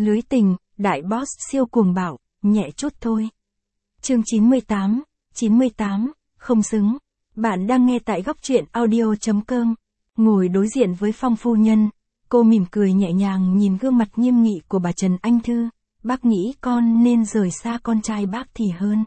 Lưới tình, đại boss siêu cuồng bạo, nhẹ chút thôi. Chương 98, không xứng. Bạn đang nghe tại góc truyện audio.com. Ngồi đối diện với Phong phu nhân, cô mỉm cười nhẹ nhàng nhìn gương mặt nghiêm nghị của bà Trần Anh Thư. Bác nghĩ con nên rời xa con trai bác thì hơn.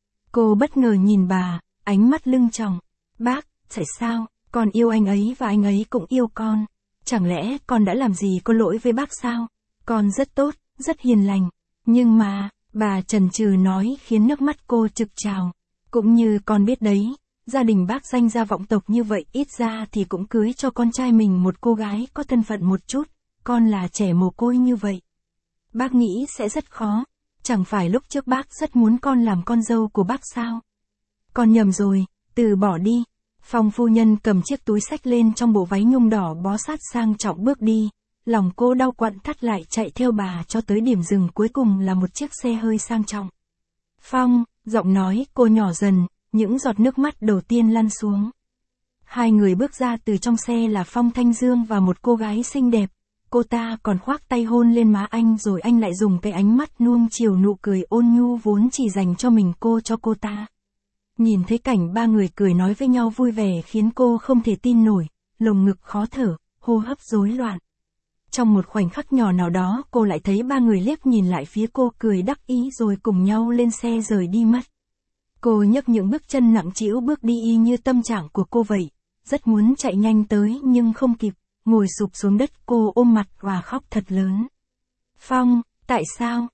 Cô bất ngờ nhìn bà, ánh mắt lưng tròng. Bác, tại sao, con yêu anh ấy và anh ấy cũng yêu con. Chẳng lẽ con đã làm gì có lỗi với bác sao? Con rất tốt, rất hiền lành. Nhưng mà, bà chần chừ nói khiến nước mắt cô trực trào. Cũng như con biết đấy, gia đình bác danh gia vọng tộc như vậy ít ra thì cũng cưới cho con trai mình một cô gái có thân phận một chút. Con là trẻ mồ côi như vậy. Bác nghĩ sẽ rất khó. Chẳng phải lúc trước bác rất muốn con làm con dâu của bác sao? Con nhầm rồi, từ bỏ đi. Phong phu nhân cầm chiếc túi xách lên trong bộ váy nhung đỏ bó sát sang trọng bước đi. Lòng cô đau quặn thắt lại chạy theo bà cho tới điểm dừng cuối cùng là một chiếc xe hơi sang trọng. Phong, giọng nói cô nhỏ dần, những giọt nước mắt đầu tiên lăn xuống. Hai người bước ra từ trong xe là Phong Thanh Dương và một cô gái xinh đẹp. Cô ta còn khoác tay hôn lên má anh rồi anh lại dùng cái ánh mắt nuông chiều nụ cười ôn nhu vốn chỉ dành cho mình cô cho cô ta. Nhìn thấy cảnh ba người cười nói với nhau vui vẻ khiến cô không thể tin nổi, lồng ngực khó thở, hô hấp rối loạn. Trong một khoảnh khắc nhỏ nào đó cô lại thấy ba người liếc nhìn lại phía cô cười đắc ý rồi cùng nhau lên xe rời đi mất. Cô nhấc những bước chân nặng trĩu bước đi y như tâm trạng của cô vậy, rất muốn chạy nhanh tới nhưng không kịp, ngồi sụp xuống đất cô ôm mặt và khóc thật lớn. Phong, tại sao,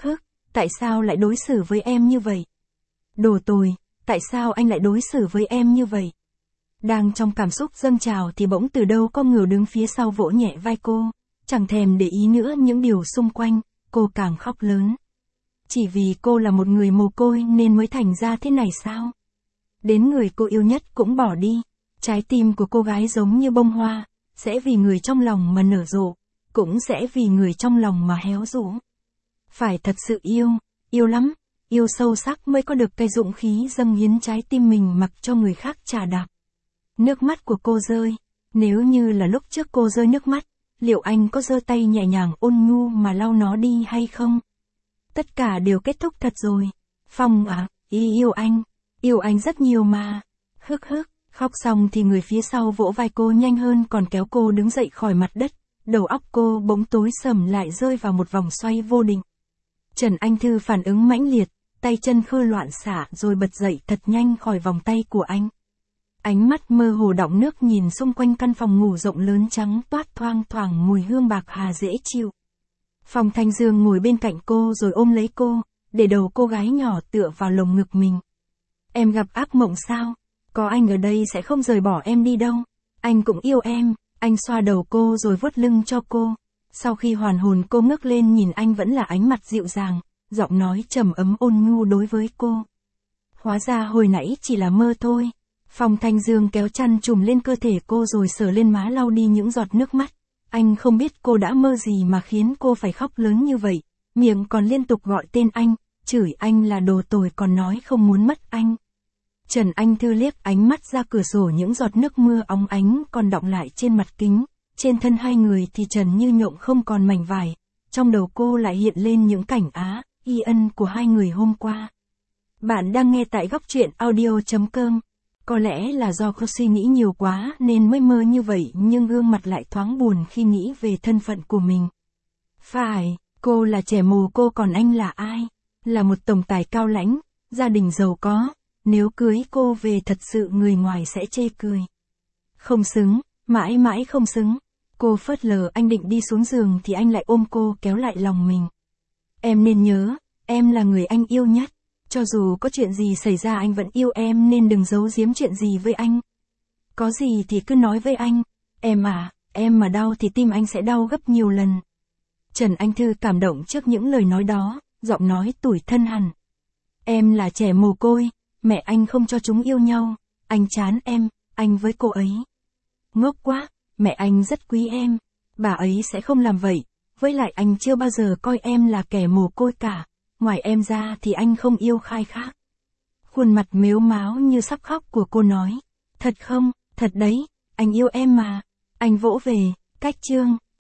tại sao lại đối xử với em như vậy? Đồ tồi, tại sao anh lại đối xử với em như vậy? Đang trong cảm xúc dâng trào thì bỗng từ đâu có người đứng phía sau vỗ nhẹ vai cô, chẳng thèm để ý nữa những điều xung quanh, cô càng khóc lớn. Chỉ vì cô là một người mồ côi nên mới thành ra thế này sao? Đến người cô yêu nhất cũng bỏ đi, trái tim của cô gái giống như bông hoa, sẽ vì người trong lòng mà nở rộ, cũng sẽ vì người trong lòng mà héo rũ. Phải thật sự yêu lắm, yêu sâu sắc mới có được cái dũng khí dâng hiến trái tim mình mặc cho người khác trà đạp. Nước mắt của cô rơi, nếu như là lúc trước cô rơi nước mắt, liệu anh có giơ tay nhẹ nhàng ôn nhu mà lau nó đi hay không? Tất cả đều kết thúc thật rồi. Phong à, yêu anh rất nhiều mà. Khóc xong thì người phía sau vỗ vai cô nhanh hơn còn kéo cô đứng dậy khỏi mặt đất, đầu óc cô bỗng tối sầm lại rơi vào một vòng xoay vô định. Trần Anh Thư phản ứng mãnh liệt, tay chân khơi loạn xạ rồi bật dậy thật nhanh khỏi vòng tay của anh. Ánh mắt mơ hồ đọng nước nhìn xung quanh căn phòng ngủ rộng lớn trắng toát thoang thoảng mùi hương bạc hà dễ chịu. Phong Thanh Dương ngồi bên cạnh cô rồi ôm lấy cô, để đầu cô gái nhỏ tựa vào lồng ngực mình. Em gặp ác mộng sao? Có anh ở đây sẽ không rời bỏ em đi đâu. Anh cũng yêu em, anh xoa đầu cô rồi vuốt lưng cho cô. Sau khi hoàn hồn cô ngước lên nhìn anh vẫn là ánh mặt dịu dàng, giọng nói trầm ấm ôn nhu đối với cô. Hóa ra hồi nãy chỉ là mơ thôi. Phong Thanh Dương kéo chăn trùm lên cơ thể cô rồi sờ lên má lau đi những giọt nước mắt. Anh không biết cô đã mơ gì mà khiến cô phải khóc lớn như vậy, miệng còn liên tục gọi tên anh, chửi anh là đồ tồi còn nói không muốn mất anh. Trần Anh Thư liếc ánh mắt ra cửa sổ những giọt nước mưa óng ánh còn đọng lại trên mặt kính, trên thân hai người thì trần như nhộng không còn mảnh vải, trong đầu cô lại hiện lên những cảnh y ân của hai người hôm qua. Bạn đang nghe tại góc truyện audio.com. Có lẽ là do cô suy nghĩ nhiều quá nên mới mơ như vậy nhưng gương mặt lại thoáng buồn khi nghĩ về thân phận của mình. Phải, cô là trẻ mồ cô còn anh là ai? Là một tổng tài cao lãnh, gia đình giàu có, nếu cưới cô về thật sự người ngoài sẽ chê cười. Không xứng, mãi mãi không xứng. Cô phớt lờ anh định đi xuống giường thì anh lại ôm cô kéo lại lòng mình. Em nên nhớ, em là người anh yêu nhất. Cho dù có chuyện gì xảy ra anh vẫn yêu em nên đừng giấu giếm chuyện gì với anh. Có gì thì cứ nói với anh. Em mà đau thì tim anh sẽ đau gấp nhiều lần. Trần Anh Thư cảm động trước những lời nói đó, giọng nói tủi thân hẳn. Em là trẻ mồ côi, mẹ anh không cho chúng yêu nhau, anh chán em, anh với cô ấy. Ngốc quá, mẹ anh rất quý em, bà ấy sẽ không làm vậy, với lại anh chưa bao giờ coi em là kẻ mồ côi cả. Ngoài em ra thì anh không yêu khai khác. Khuôn mặt mếu máo như sắp khóc của cô nói. Thật không, thật đấy, anh yêu em mà. Anh vỗ về, cách chương.